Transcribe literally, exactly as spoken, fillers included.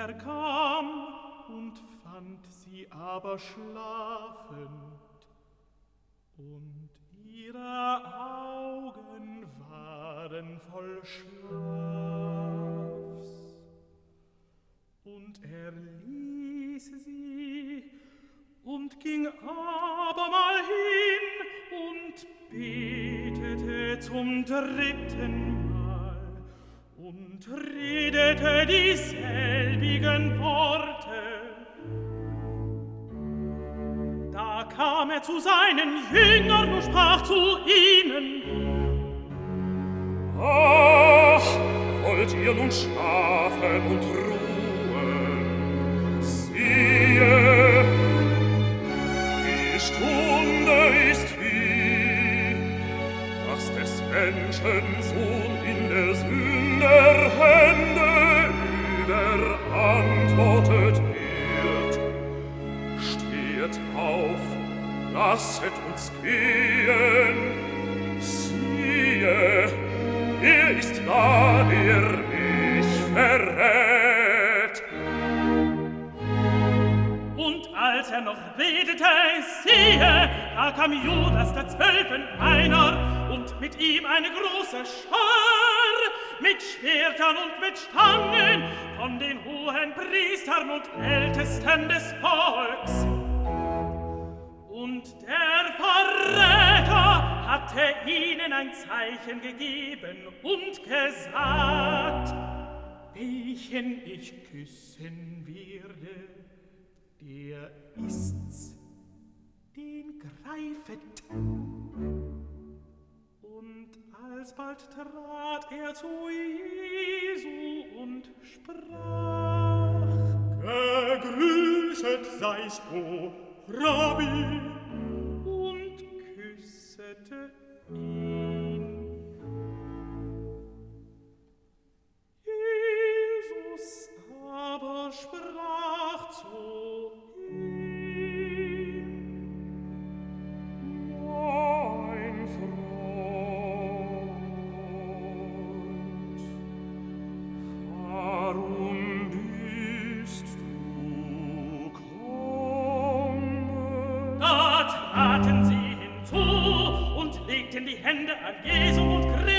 er kam und fand sie aber schlafend, und ihre Augen waren voll Schlafs. Und er ließ sie und ging abermal hin und betete zum dritten Mal und redete dieselbigen Worte. Da kam er zu seinen Jüngern und sprach zu ihnen: Ach, wollt ihr nun schlafen und ruhen? Siehe, die Stunde ist hier, dass des Menschen Sohn in der Sünder Hände überantwortet wird. Stehet auf, lasset uns gehen. Siehe, er ist da, der mich verrät. Und als er noch redete, siehe, da kam Judas der Zwölfen einer, und mit ihm eine große Schar, mit Schwertern und mit Stangen, von den hohen Priestern und Ältesten des Volks. Und der Verräter hatte ihnen ein Zeichen gegeben und gesagt: Welchen ich küssen werde, der ist's, den greifet. Und alsbald trat er zu Jesu und sprach: Gegrüßet seist du, Rabbi, und küssete ihn. Jesus aber sprach zu ihm: Mein Freund, warum bist du gekommen? Da traten sie hinzu und legten die Hände an Jesu und